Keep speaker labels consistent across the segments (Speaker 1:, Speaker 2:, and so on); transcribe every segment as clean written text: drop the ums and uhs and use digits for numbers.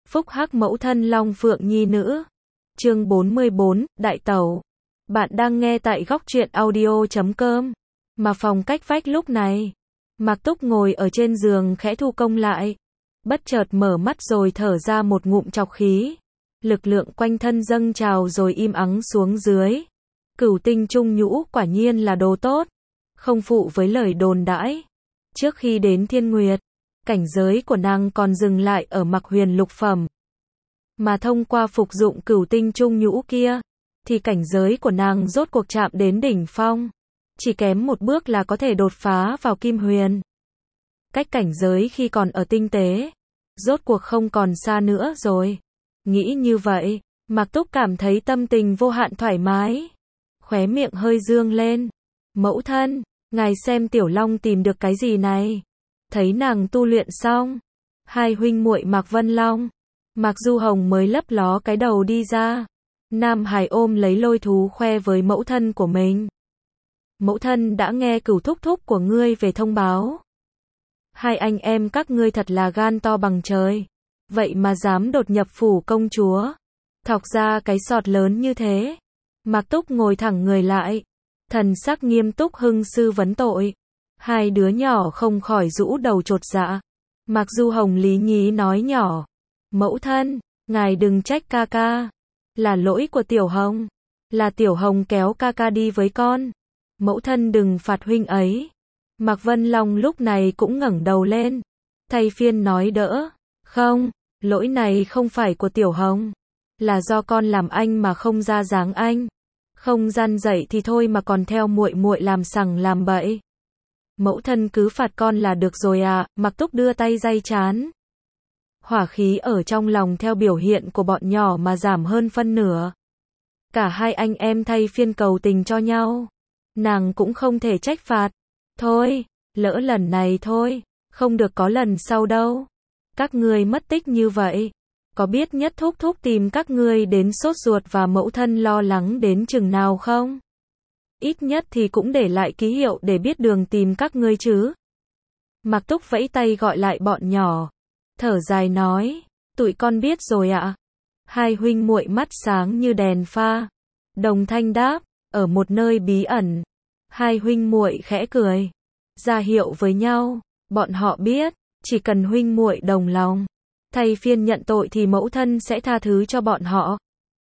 Speaker 1: Phúc hắc mẫu thân Long Phượng Nhi nữ. Chương 44, Đại Tẩu. Bạn đang nghe tại góc truyện audio.com. Mà phòng cách vách lúc này, Mạc Túc ngồi ở trên giường khẽ thu công lại. Bất chợt mở mắt rồi thở ra một ngụm trọc khí. Lực lượng quanh thân dâng trào rồi im ắng xuống dưới. Cửu tinh trung nhũ quả nhiên là đồ tốt. Không phụ với lời đồn đãi. Trước khi đến Thiên Nguyệt, cảnh giới của nàng còn dừng lại ở Mặc Huyền lục phẩm. Mà thông qua phục dụng cửu tinh trung nhũ kia, thì cảnh giới của nàng rốt cuộc chạm đến đỉnh phong. Chỉ kém một bước là có thể đột phá vào Kim Huyền. Cách cảnh giới khi còn ở tinh tế, rốt cuộc không còn xa nữa rồi. Nghĩ như vậy, Mạc Túc cảm thấy tâm tình vô hạn thoải mái. Khóe miệng hơi dương lên. Mẫu thân, ngài xem Tiểu Long tìm được cái gì này? Thấy nàng tu luyện xong, hai huynh muội Mạc Vân Long, Mạc Du Hồng mới lấp ló cái đầu đi ra. Nam Hải ôm lấy Lôi Thú khoe với mẫu thân của mình. Mẫu thân đã nghe Cửu thúc thúc của ngươi về thông báo. Hai anh em các ngươi thật là gan to bằng trời. Vậy mà dám đột nhập phủ công chúa. Thọc ra cái sọt lớn như thế. Mạc Túc ngồi thẳng người lại. Thần sắc nghiêm túc hưng sư vấn tội. Hai đứa nhỏ không khỏi rũ đầu chột dạ. Mạc Du Hồng lý nhí nói nhỏ. Mẫu thân, ngài đừng trách ca ca. Là lỗi của Tiểu Hồng. Là Tiểu Hồng kéo ca ca đi với con. Mẫu thân đừng phạt huynh ấy. Mạc Vân Long lúc này cũng ngẩng đầu lên. Thay phiên nói đỡ. Không, lỗi này không phải của Tiểu Hồng. Là do con làm anh mà không ra dáng anh. Không gian dạy thì thôi mà còn theo muội muội làm sằng làm bậy. Mẫu thân cứ phạt con là được rồi à, Mạc Túc đưa tay day chán. Hỏa khí ở trong lòng theo biểu hiện của bọn nhỏ mà giảm hơn phân nửa. Cả hai anh em thay phiên cầu tình cho nhau. Nàng cũng không thể trách phạt. Thôi, lỡ lần này thôi, không được có lần sau đâu. Các ngươi mất tích như vậy. Có biết nhất thúc thúc tìm các ngươi đến sốt ruột và mẫu thân lo lắng đến chừng nào không? Ít nhất thì cũng để lại ký hiệu để biết đường tìm các ngươi chứ. Mạc Túc vẫy tay gọi lại bọn nhỏ. Thở dài nói, tụi con biết rồi ạ. Hai huynh muội mắt sáng như đèn pha. Đồng thanh đáp, ở một nơi bí ẩn. Hai huynh muội khẽ cười. Ra hiệu với nhau, bọn họ biết, chỉ cần huynh muội đồng lòng. Thay phiên nhận tội thì mẫu thân sẽ tha thứ cho bọn họ.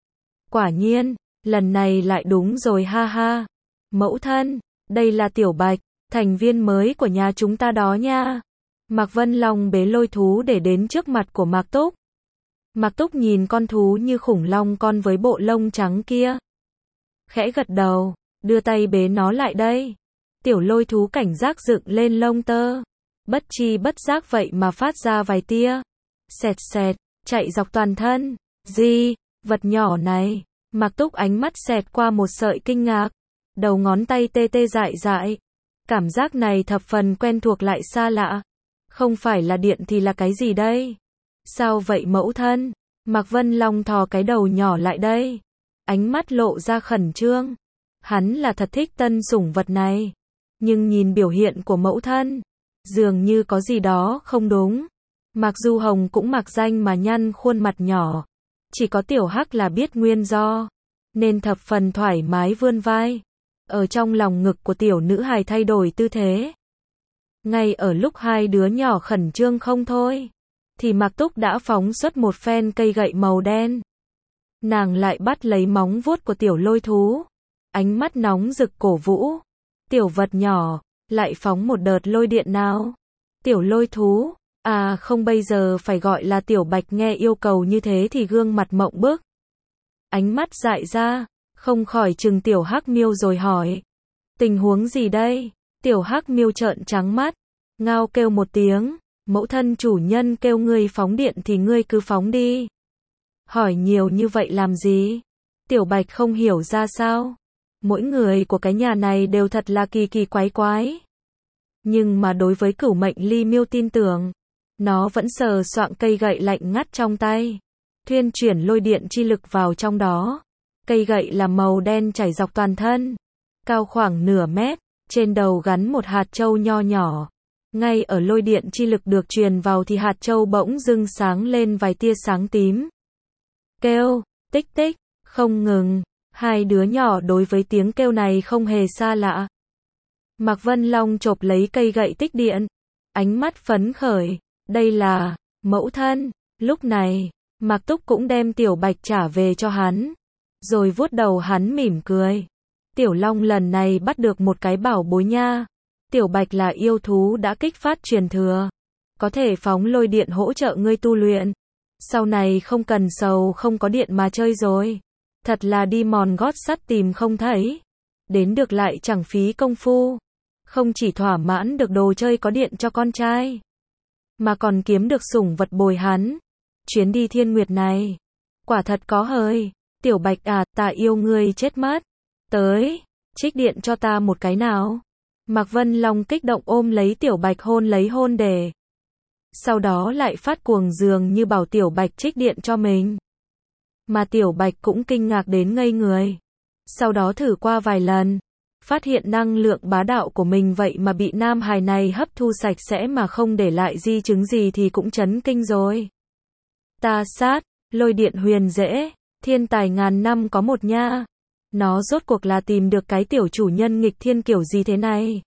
Speaker 1: Quả nhiên, lần này lại đúng rồi ha ha. Mẫu thân, đây là Tiểu Bạch, thành viên mới của nhà chúng ta đó nha. Mạc Vân Long bế Lôi Thú để đến trước mặt của Mạc Túc. Mạc Túc nhìn con thú như khủng long con với bộ lông trắng kia. Khẽ gật đầu, đưa tay bế nó lại đây. Tiểu Lôi Thú cảnh giác dựng lên lông tơ. Bất chi bất giác vậy mà phát ra vài tia. Xẹt xẹt, chạy dọc toàn thân. Gì, vật nhỏ này. Mạc Túc ánh mắt xẹt qua một sợi kinh ngạc. Đầu ngón tay tê tê dại dại. Cảm giác này thập phần quen thuộc lại xa lạ. Không phải là điện thì là cái gì đây? Sao vậy mẫu thân? Mạc Vân Long thò cái đầu nhỏ lại đây. Ánh mắt lộ ra khẩn trương. Hắn là thật thích tân sủng vật này. Nhưng nhìn biểu hiện của mẫu thân, dường như có gì đó không đúng. Mạc Du Hồng cũng mặc danh mà nhăn khuôn mặt nhỏ. Chỉ có Tiểu Hắc là biết nguyên do. Nên thập phần thoải mái vươn vai. Ở trong lòng ngực của tiểu nữ hài thay đổi tư thế. Ngay ở lúc hai đứa nhỏ khẩn trương không thôi, thì Mạc Túc đã phóng xuất một phen cây gậy màu đen. Nàng lại bắt lấy móng vuốt của Tiểu Lôi Thú. Ánh mắt nóng rực cổ vũ. Tiểu vật nhỏ, lại phóng một đợt lôi điện nào. Tiểu Lôi Thú, à không bây giờ phải gọi là Tiểu Bạch nghe yêu cầu như thế thì gương mặt mộng bức. Ánh mắt dại ra, không khỏi chừng Tiểu Hắc Miêu rồi hỏi. Tình huống gì đây? Tiểu Hắc Miêu trợn trắng mắt, ngao kêu một tiếng, mẫu thân chủ nhân kêu ngươi phóng điện thì ngươi cứ phóng đi. Hỏi nhiều như vậy làm gì? Tiểu Bạch không hiểu ra sao. Mỗi người của cái nhà này đều thật là kỳ kỳ quái quái. Nhưng mà đối với Cửu Mệnh Ly Miêu tin tưởng, nó vẫn sờ soạng cây gậy lạnh ngắt trong tay. Thuyên chuyển lôi điện chi lực vào trong đó. Cây gậy là màu đen chảy dọc toàn thân, cao khoảng nửa mét. Trên đầu gắn một hạt châu nho nhỏ. Ngay ở lôi điện chi lực được truyền vào thì hạt châu bỗng dưng sáng lên vài tia sáng tím. Kêu, tích tích, không ngừng. Hai đứa nhỏ đối với tiếng kêu này không hề xa lạ. Mạc Vân Long chộp lấy cây gậy tích điện, ánh mắt phấn khởi, đây là mẫu thân. Lúc này, Mạc Túc cũng đem Tiểu Bạch trả về cho hắn, rồi vuốt đầu hắn mỉm cười. Tiểu Long lần này bắt được một cái bảo bối nha. Tiểu Bạch là yêu thú đã kích phát truyền thừa, có thể phóng lôi điện hỗ trợ ngươi tu luyện. Sau này không cần sầu không có điện mà chơi rồi. Thật là đi mòn gót sắt tìm không thấy. Đến được lại chẳng phí công phu. Không chỉ thỏa mãn được đồ chơi có điện cho con trai, mà còn kiếm được sủng vật bồi hắn. Chuyến đi Thiên Nguyệt này, quả thật có hơi. Tiểu Bạch à, ta yêu ngươi chết mất. Tới, trích điện cho ta một cái nào. Mạc Vân Long kích động ôm lấy Tiểu Bạch hôn lấy hôn để. Sau đó lại phát cuồng dường như bảo Tiểu Bạch trích điện cho mình. Mà Tiểu Bạch cũng kinh ngạc đến ngây người. Sau đó thử qua vài lần, phát hiện năng lượng bá đạo của mình vậy mà bị nam hài này hấp thu sạch sẽ mà không để lại di chứng gì thì cũng chấn kinh rồi. Ta sát, lôi điện huyền dễ, thiên tài ngàn năm có một nha. Nó rốt cuộc là tìm được cái tiểu chủ nhân nghịch thiên kiểu gì thế này.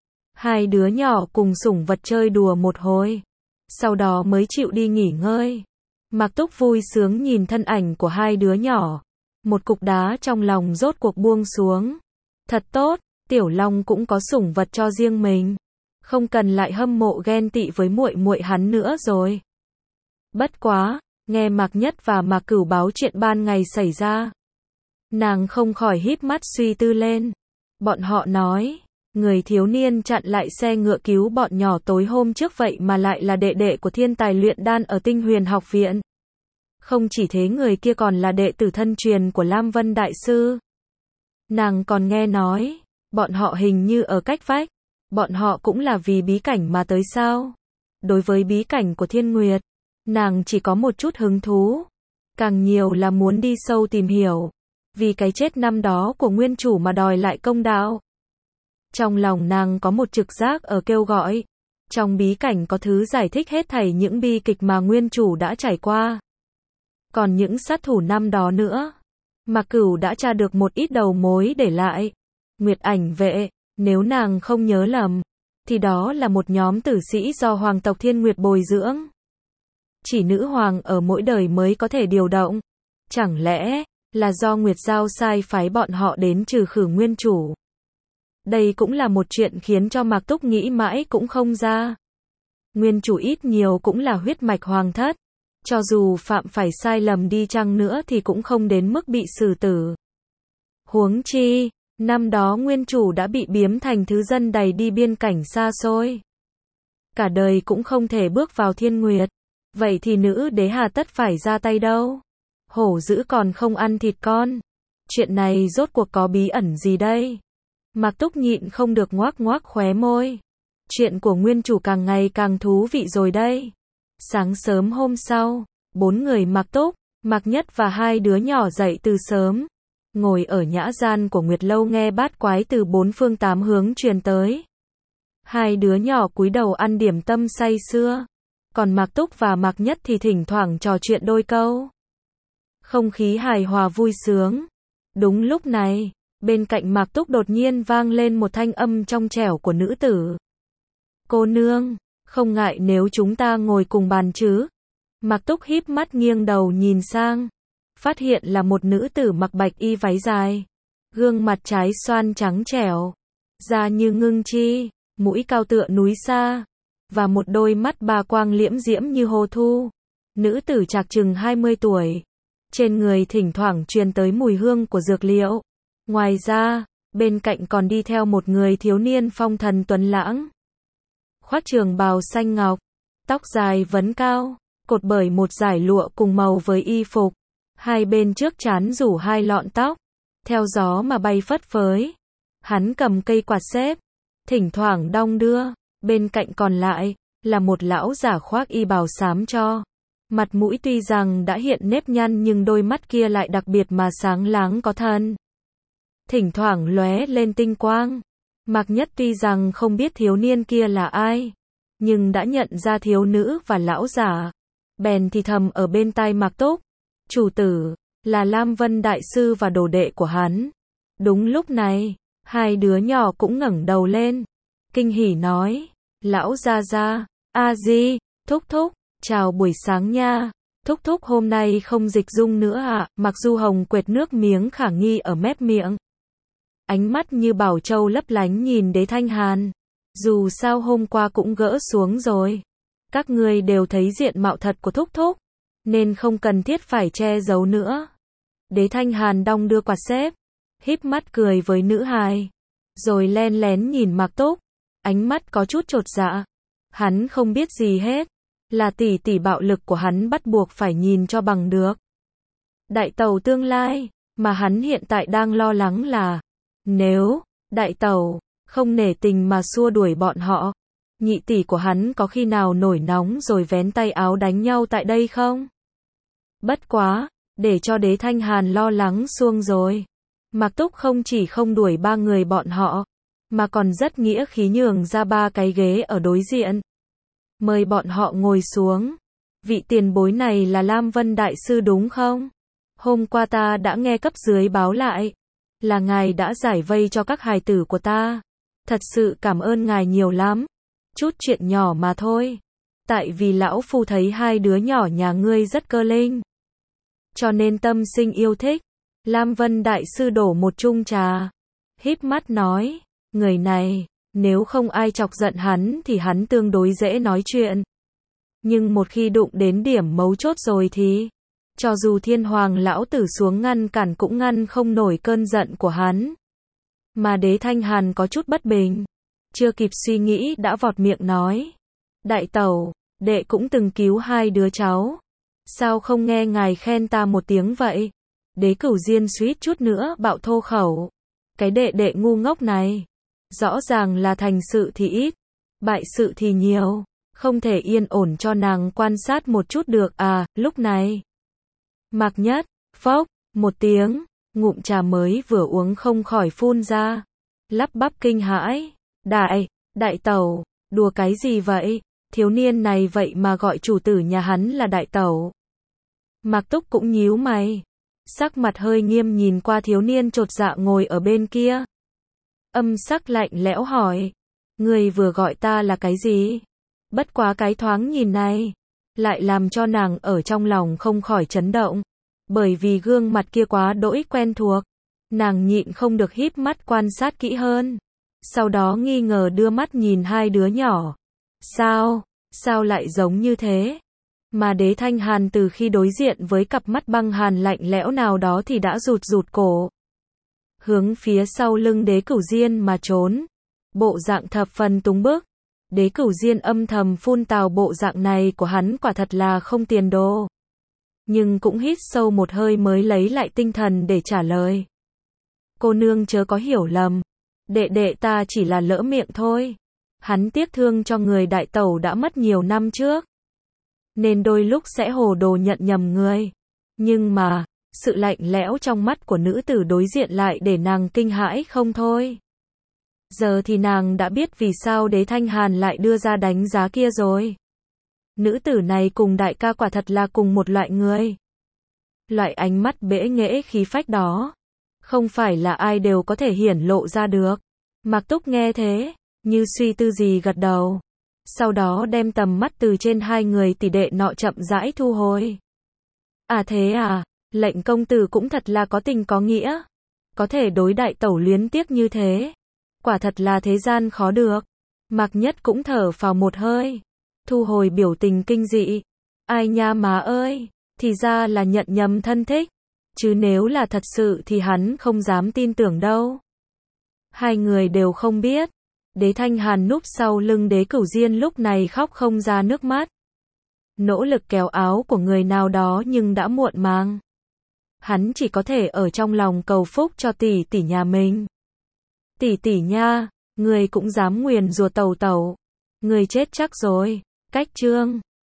Speaker 1: Hai đứa nhỏ cùng sủng vật chơi đùa một hồi, sau đó mới chịu đi nghỉ ngơi. Mạc Túc vui sướng nhìn thân ảnh của hai đứa nhỏ. Một cục đá trong lòng rốt cuộc buông xuống. Thật tốt, Tiểu Long cũng có sủng vật cho riêng mình. Không cần lại hâm mộ ghen tị với muội muội hắn nữa rồi. Bất quá, nghe Mạc Nhất và Mạc Cửu báo chuyện ban ngày xảy ra, nàng không khỏi híp mắt suy tư lên. Bọn họ nói, người thiếu niên chặn lại xe ngựa cứu bọn nhỏ tối hôm trước vậy mà lại là đệ đệ của thiên tài luyện đan ở Tinh Huyền học viện. Không chỉ thế, người kia còn là đệ tử thân truyền của Lam Vân Đại Sư. Nàng còn nghe nói, bọn họ hình như ở cách vách. Bọn họ cũng là vì bí cảnh mà tới sao? Đối với bí cảnh của Thiên Nguyệt, nàng chỉ có một chút hứng thú. Càng nhiều là muốn đi sâu tìm hiểu. Vì cái chết năm đó của nguyên chủ mà đòi lại công đạo. Trong lòng nàng có một trực giác ở kêu gọi. Trong bí cảnh có thứ giải thích hết thảy những bi kịch mà nguyên chủ đã trải qua. Còn những sát thủ năm đó nữa, Mạc Cửu đã tra được một ít đầu mối để lại. Nguyệt Ảnh vệ, nếu nàng không nhớ lầm, thì đó là một nhóm tử sĩ do hoàng tộc Thiên Nguyệt bồi dưỡng. Chỉ nữ hoàng ở mỗi đời mới có thể điều động. Chẳng lẽ là do Nguyệt Giao sai phái bọn họ đến trừ khử nguyên chủ? Đây cũng là một chuyện khiến cho Mạc Túc nghĩ mãi cũng không ra. Nguyên chủ ít nhiều cũng là huyết mạch hoàng thất. Cho dù phạm phải sai lầm đi chăng nữa thì cũng không đến mức bị xử tử. Huống chi, năm đó nguyên chủ đã bị biếm thành thứ dân đày đi biên cảnh xa xôi. Cả đời cũng không thể bước vào Thiên Nguyệt. Vậy thì nữ đế hà tất phải ra tay đâu? Hổ dữ còn không ăn thịt con. Chuyện này rốt cuộc có bí ẩn gì đây? Mạc Túc nhịn không được ngoác ngoác khóe môi. Chuyện của nguyên chủ càng ngày càng thú vị rồi đây. Sáng sớm hôm sau, 4 người Mạc Túc, Mạc Nhất và hai đứa nhỏ dậy từ sớm. Ngồi ở nhã gian của Nguyệt Lâu nghe bát quái từ 4 phương 8 hướng truyền tới. Hai đứa nhỏ cúi đầu ăn điểm tâm say sưa. Còn Mạc Túc và Mạc Nhất thì thỉnh thoảng trò chuyện đôi câu. Không khí hài hòa vui sướng. Đúng lúc này, bên cạnh Mạc Túc đột nhiên vang lên một thanh âm trong trẻo của nữ tử. Cô nương, không ngại nếu chúng ta ngồi cùng bàn chứ? Mạc Túc híp mắt nghiêng đầu nhìn sang. Phát hiện là một nữ tử mặc bạch y váy dài. Gương mặt trái xoan trắng trẻo. Da như ngưng chi, mũi cao tựa núi xa. Và một đôi mắt ba quang liễm diễm như hồ thu. Nữ tử trạc chừng 20 tuổi. Trên người thỉnh thoảng truyền tới mùi hương của dược liệu. Ngoài ra, bên cạnh còn đi theo một người thiếu niên phong thần tuấn lãng. Khoác trường bào xanh ngọc, tóc dài vấn cao, cột bởi một dải lụa cùng màu với y phục. Hai bên trước trán rủ hai lọn tóc, theo gió mà bay phất phới. Hắn cầm cây quạt xếp, thỉnh thoảng đong đưa. Bên cạnh còn lại là một lão giả khoác y bào xám cho. Mặt mũi tuy rằng đã hiện nếp nhăn nhưng đôi mắt kia lại đặc biệt mà sáng láng có thần. Thỉnh thoảng lóe lên tinh quang. Mạc Nhất tuy rằng không biết thiếu niên kia là ai, nhưng đã nhận ra thiếu nữ và lão giả. Bèn thì thầm ở bên tai Mạc Túc. Chủ tử, là Lam Vân Đại Sư và đồ đệ của hắn. Đúng lúc này, hai đứa nhỏ cũng ngẩng đầu lên. Kinh hỉ nói, lão gia gia, a di, thúc thúc, chào buổi sáng nha. Thúc thúc hôm nay không dịch dung nữa à? Mặc Du Hồng quệt nước miếng khả nghi ở mép miệng. Ánh mắt như bảo châu lấp lánh nhìn Đế Thanh Hàn. Dù sao hôm qua cũng gỡ xuống rồi. Các ngươi đều thấy diện mạo thật của thúc thúc, nên không cần thiết phải che giấu nữa. Đế Thanh Hàn đong đưa quạt xếp, híp mắt cười với nữ hài, rồi len lén nhìn Mạc Túc, ánh mắt có chút chột dạ. Hắn không biết gì hết, là tỷ tỷ bạo lực của hắn bắt buộc phải nhìn cho bằng được. Đại tẩu tương lai, mà hắn hiện tại đang lo lắng là, nếu đại tẩu không nể tình mà xua đuổi bọn họ, nhị tỷ của hắn có khi nào nổi nóng rồi vén tay áo đánh nhau tại đây không? Bất quá, để cho Đế Thanh Hàn lo lắng xuông rồi. Mạc Túc không chỉ không đuổi ba người bọn họ, mà còn rất nghĩa khí nhường ra 3 cái ghế ở đối diện. Mời bọn họ ngồi xuống. Vị tiền bối này là Lam Vân Đại Sư đúng không? Hôm qua ta đã nghe cấp dưới báo lại, là ngài đã giải vây cho các hài tử của ta. Thật sự cảm ơn ngài nhiều lắm. Chút chuyện nhỏ mà thôi. Tại vì lão phu thấy hai đứa nhỏ nhà ngươi rất cơ linh, cho nên tâm sinh yêu thích. Lam Vân Đại Sư đổ một chung trà, híp mắt nói, người này, nếu không ai chọc giận hắn thì hắn tương đối dễ nói chuyện. Nhưng một khi đụng đến điểm mấu chốt rồi thì, cho dù Thiên Hoàng lão tử xuống ngăn cản cũng ngăn không nổi cơn giận của hắn. Mà Đế Thanh Hàn có chút bất bình, chưa kịp suy nghĩ đã vọt miệng nói, đại tẩu, đệ cũng từng cứu hai đứa cháu, sao không nghe ngài khen ta một tiếng vậy? Đế Cửu Diên suýt chút nữa bạo thô khẩu. Cái đệ đệ ngu ngốc này, rõ ràng là thành sự thì ít, bại sự thì nhiều, không thể yên ổn cho nàng quan sát một chút được à? Lúc này, Mạc Nhất, phốc, một tiếng, ngụm trà mới vừa uống không khỏi phun ra, lắp bắp kinh hãi, đại tẩu, đùa cái gì vậy? Thiếu niên này vậy mà gọi chủ tử nhà hắn là đại tẩu. Mạc Túc cũng nhíu mày, sắc mặt hơi nghiêm nhìn qua thiếu niên chột dạ ngồi ở bên kia. Âm sắc lạnh lẽo hỏi, người vừa gọi ta là cái gì? Bất quá cái thoáng nhìn này, lại làm cho nàng ở trong lòng không khỏi chấn động, bởi vì gương mặt kia quá đỗi quen thuộc. Nàng nhịn không được híp mắt quan sát kỹ hơn, sau đó nghi ngờ đưa mắt nhìn hai đứa nhỏ. Sao lại giống như thế? Mà Đế Thanh Hàn từ khi đối diện với cặp mắt băng hàn lạnh lẽo nào đó thì đã rụt cổ, hướng phía sau lưng Đế Cửu Diên mà trốn, bộ dạng thập phần túng bức. Đế Cửu Diên âm thầm phun tào bộ dạng này của hắn quả thật là không tiền đồ, nhưng cũng hít sâu một hơi mới lấy lại tinh thần để trả lời. Cô nương chớ có hiểu lầm, đệ đệ ta chỉ là lỡ miệng thôi. Hắn tiếc thương cho người đại tẩu đã mất nhiều năm trước, nên đôi lúc sẽ hồ đồ nhận nhầm người. Nhưng mà, sự lạnh lẽo trong mắt của nữ tử đối diện lại để nàng kinh hãi không thôi. Giờ thì nàng đã biết vì sao Đế Thanh Hàn lại đưa ra đánh giá kia rồi. Nữ tử này cùng đại ca quả thật là cùng một loại người. Loại ánh mắt bẽ nghễ khí phách đó, không phải là ai đều có thể hiển lộ ra được. Mạc Túc nghe thế, như suy tư gì gật đầu, sau đó đem tầm mắt từ trên hai người tỷ đệ nọ chậm rãi thu hồi. À thế à, lệnh công tử cũng thật là có tình có nghĩa, có thể đối đại tẩu luyến tiếc như thế, quả thật là thế gian khó được. Mạc Nhất cũng thở phào một hơi, thu hồi biểu tình kinh dị. Ai nha má ơi, thì ra là nhận nhầm thân thích, chứ nếu là thật sự thì hắn không dám tin tưởng đâu. Hai người đều không biết, Đế Thanh Hàn núp sau lưng Đế Cửu Diên lúc này khóc không ra nước mắt. Nỗ lực kéo áo của người nào đó nhưng đã muộn màng. Hắn chỉ có thể ở trong lòng cầu phúc cho tỷ tỷ nhà mình. Tỷ tỷ nha, người cũng dám nguyền rủa tẩu tẩu, người chết chắc rồi. Cách chương